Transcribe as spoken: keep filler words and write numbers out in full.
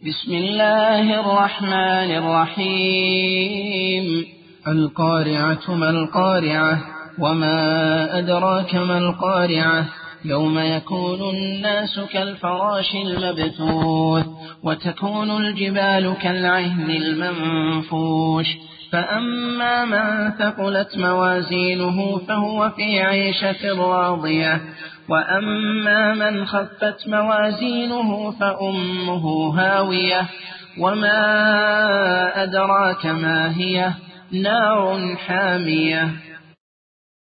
بسم الله الرحمن الرحيم القارعة ما القارعة وما أدراك ما القارعة يوم يكون الناس كالفراش المبثوث وتكون الجبال كالعهن المنفوش فأما من ثقلت موازينه فهو في عيشة راضية وأما من خفت موازينه فأمه هاوية وما أدراك ما هي نار حامية